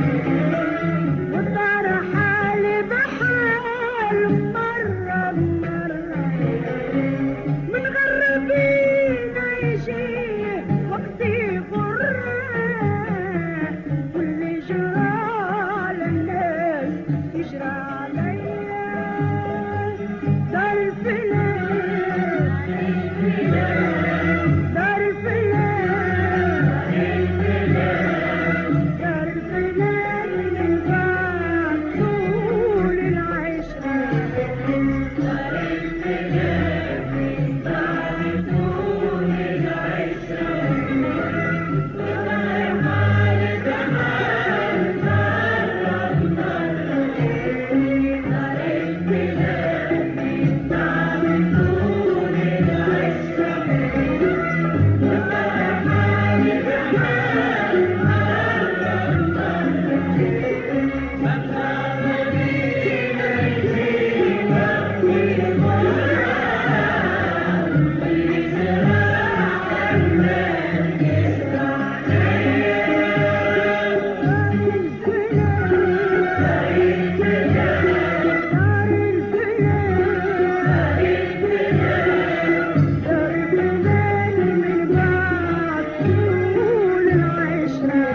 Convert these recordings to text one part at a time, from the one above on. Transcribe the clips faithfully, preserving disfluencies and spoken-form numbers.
وصار حالي بحال مرة بمرة، من غربين يجي وقتي غرة، واللي جرى على الناس يجرى عليا. دار الفلان دار الفلان دار الفلان من بعد طول العشرة. دار الفلان من بعد طول العشرة، وصار حالي بحال مرة بمرة. دار الفلان من بعد طول العشرة، وصار حالي بحال مرة بمرة. مغربين يجي وقتي غرة، واللي جرى على الناس يجرى عليا. دار الفلان دار الفلان من بعد طول العشرة.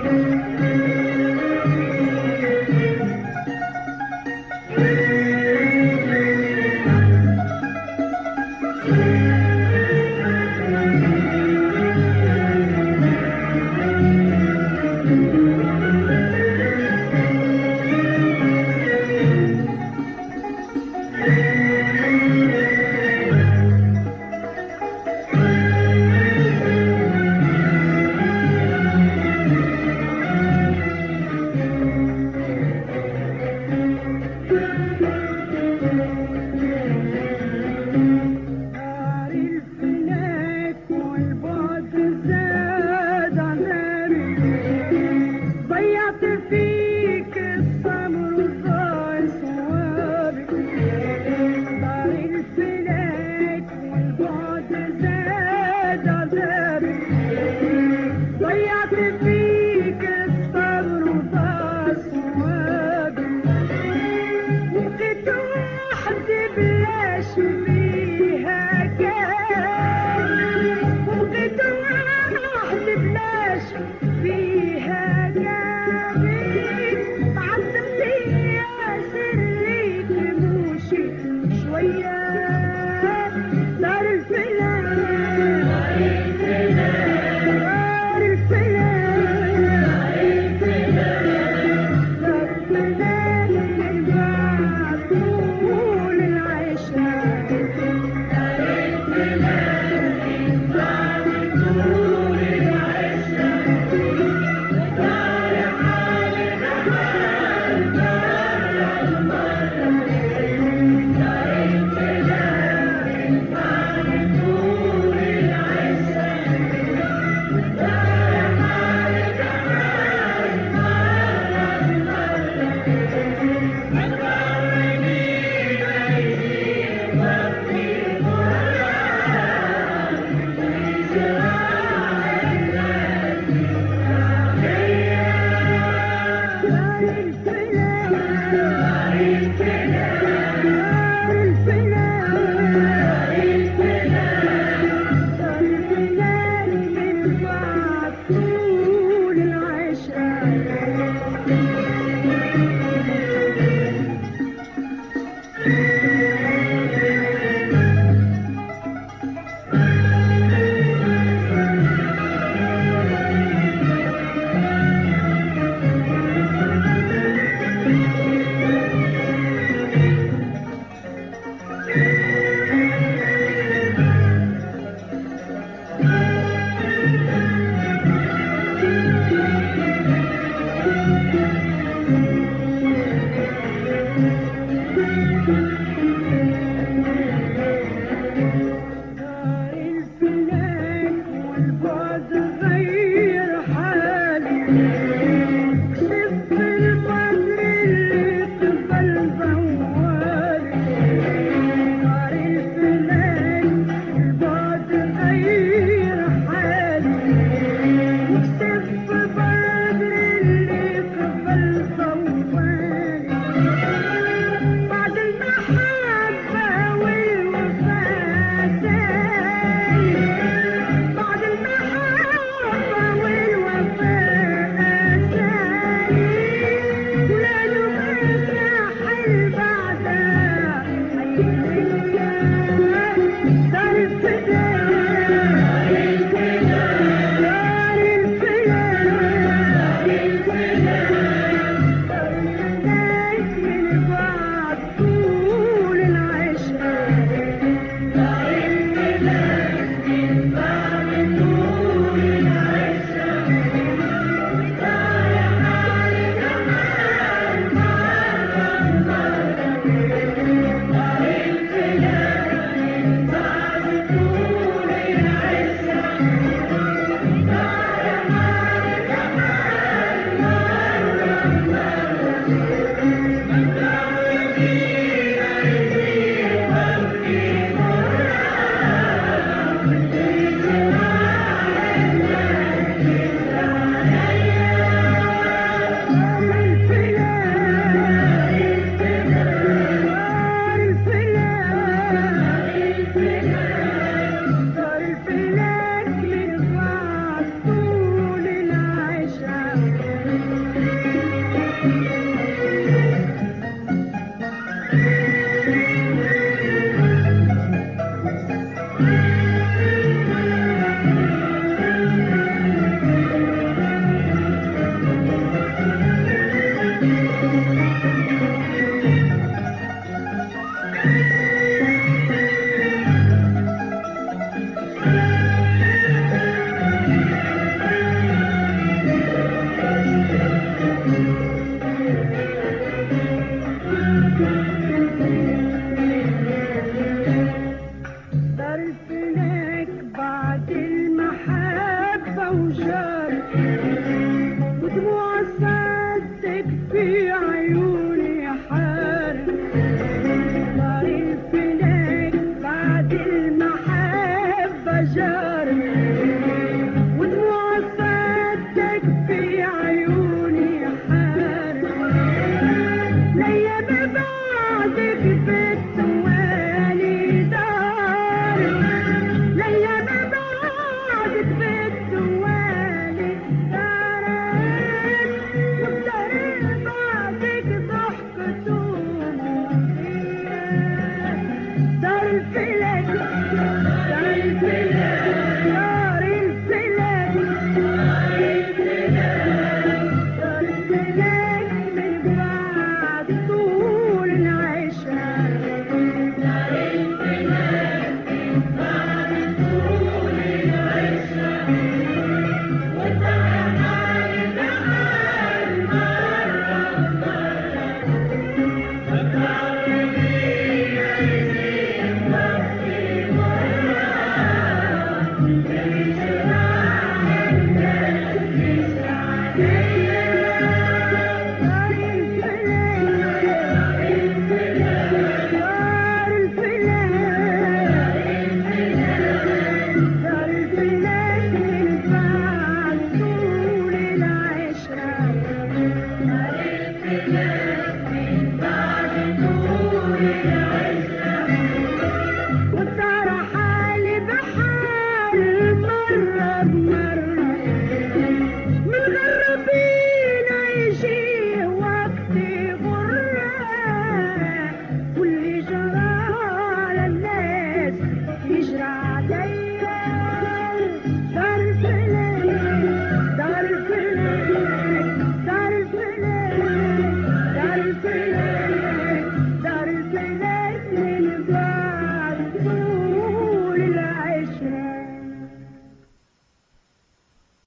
دار الفلك والبعد زاد عذابي، ضيعت فيك الصبر وضاع صوابي. دار الفلك والبعد زاد عذابي، ضيعت فيك الصبر وضاع صوابي. وبقيت وحدي بلاش فيها كان، وبقيت وحدي بلاش فيها كان. تعذبت يا سري تموشي شوية. دار الفلان دار الفلان دار الفلان من بعد طول العشرة. دار الفلان من بعد طول العشرة، وصار حالي بحال مرة بمرة. دار الفلان من بعد طول العشرة، وصار حالي بحال مرة بمرة. مغربين يجي وقتي غرة، واللي جرى على الناس يجرى عليا. دار